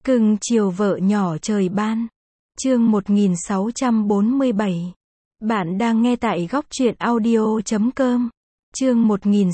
Cưng chiều vợ nhỏ trời ban. Chương 1647. Bạn đang nghe tại góc truyện audio.com. Chương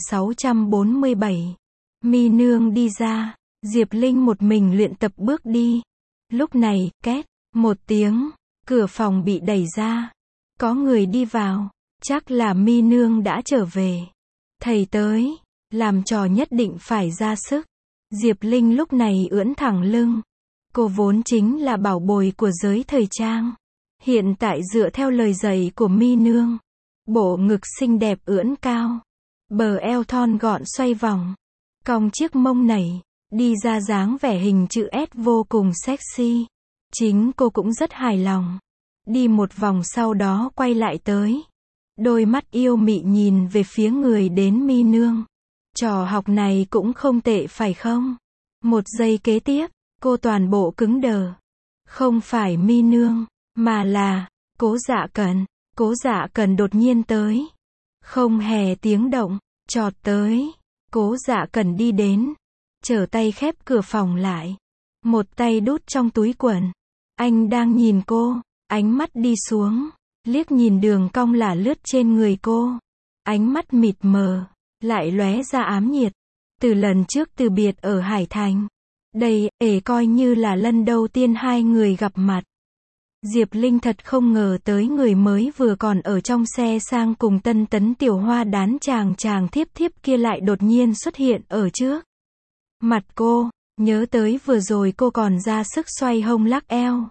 1647. Mi nương đi ra, Diệp Linh một mình luyện tập bước đi. Lúc này, két, một tiếng, cửa phòng bị đẩy ra. Có người đi vào, chắc là Mi nương đã trở về. Thầy tới, làm trò nhất định phải ra sức. Diệp Linh lúc này ưỡn thẳng lưng. Cô vốn chính là bảo bối của giới thời trang. Hiện tại dựa theo lời dạy của Mi nương, bộ ngực xinh đẹp ưỡn cao, bờ eo thon gọn xoay vòng, cong chiếc mông nảy, đi ra dáng vẻ hình chữ S vô cùng sexy. Chính cô cũng rất hài lòng. Đi một vòng sau đó quay lại tới. Đôi mắt yêu mị nhìn về phía người đến Mi nương. Trò học này cũng không tệ phải không? Một giây kế tiếp, cô toàn bộ cứng đờ. Không phải Mi nương, mà là Cố Dạ Cần. Cố Dạ Cần đột nhiên tới, không hề tiếng động, chọt tới. Cố Dạ Cần đi đến, trở tay khép cửa phòng lại, một tay đút trong túi quần. Anh đang nhìn cô, ánh mắt đi xuống, liếc nhìn đường cong lả lướt trên người cô. Ánh mắt mịt mờ, lại lóe ra ám nhiệt. Từ lần trước từ biệt ở Hải Thành, đây, coi như là lần đầu tiên hai người gặp mặt. Diệp Linh thật không ngờ tới người mới vừa còn ở trong xe sang cùng Tân Tấn Tiểu Hoa đán chàng thiếp thiếp kia lại đột nhiên xuất hiện ở trước mặt cô, nhớ tới vừa rồi cô còn ra sức xoay hông lắc eo.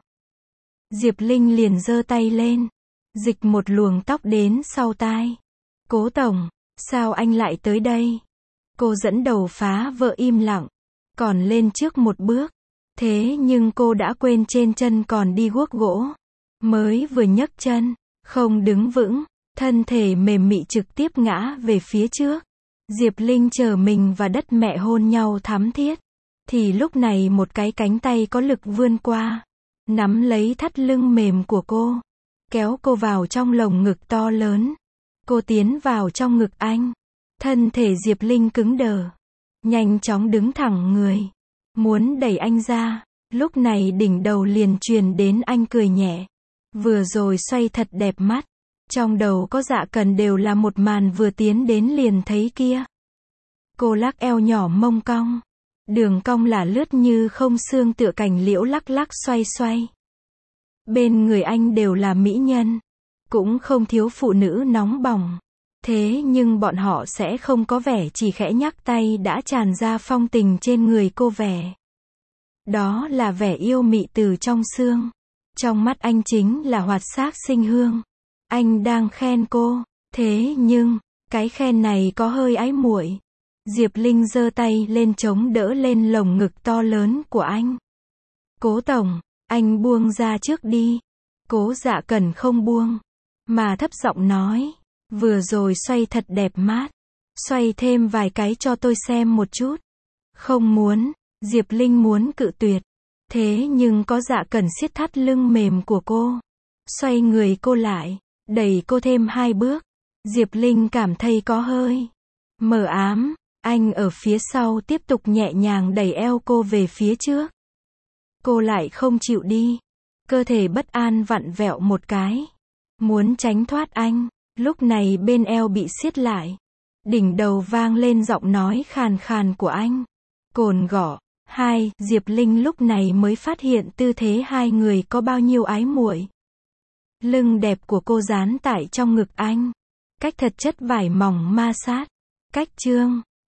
Diệp Linh liền giơ tay lên, dịch một luồng tóc đến sau tai. Cố tổng, sao anh lại tới đây? Cô dẫn đầu phá vỡ im lặng, còn lên trước một bước. Thế nhưng cô đã quên trên chân còn đi guốc gỗ. Mới vừa nhấc chân, không đứng vững, thân thể mềm mị trực tiếp ngã về phía trước. Diệp Linh chờ mình và đất mẹ hôn nhau thắm thiết. Thì lúc này một cái cánh tay có lực vươn qua, nắm lấy thắt lưng mềm của cô, kéo cô vào trong lồng ngực to lớn. Cô tiến vào trong ngực anh. Thân thể Diệp Linh cứng đờ, nhanh chóng đứng thẳng người, muốn đẩy anh ra. Lúc này đỉnh đầu liền truyền đến anh cười nhẹ. Vừa rồi xoay thật đẹp mắt. Trong đầu có Dạ Cần đều là một màn vừa tiến đến liền thấy kia. Cô lắc eo nhỏ mông cong, đường cong lả lướt như không xương tựa cành liễu lắc lắc xoay xoay. Bên người anh đều là mỹ nhân, cũng không thiếu phụ nữ nóng bỏng. Thế nhưng bọn họ sẽ không có vẻ chỉ khẽ nhắc tay đã tràn ra phong tình trên người cô vẻ. Đó là vẻ yêu mị từ trong xương. Trong mắt anh chính là hoạt xác sinh hương. Anh đang khen cô, thế nhưng, cái khen này có hơi ái muội. Diệp Linh giơ tay lên chống đỡ lên lồng ngực to lớn của anh. Cố tổng, anh buông ra trước đi. Cố Dạ Cần không buông, mà thấp giọng nói. Vừa rồi xoay thật đẹp mắt. Xoay thêm vài cái cho tôi xem một chút. Không muốn. Diệp Linh muốn cự tuyệt. Thế nhưng có Dạ Cần siết thắt lưng mềm của cô, xoay người cô lại, đẩy cô thêm hai bước. Diệp Linh cảm thấy có hơi mờ ám. Anh ở phía sau tiếp tục nhẹ nhàng đẩy eo cô về phía trước. Cô lại không chịu đi. Cơ thể bất an vặn vẹo một cái, muốn tránh thoát anh. Lúc này bên eo bị siết lại. Đỉnh đầu vang lên giọng nói khàn khàn của anh. Cồn gõ. Hai, Diệp Linh lúc này mới phát hiện tư thế hai người có bao nhiêu ái muội. Lưng đẹp của cô dán tại trong ngực anh, cách thật chất vải mỏng ma sát. Cách chương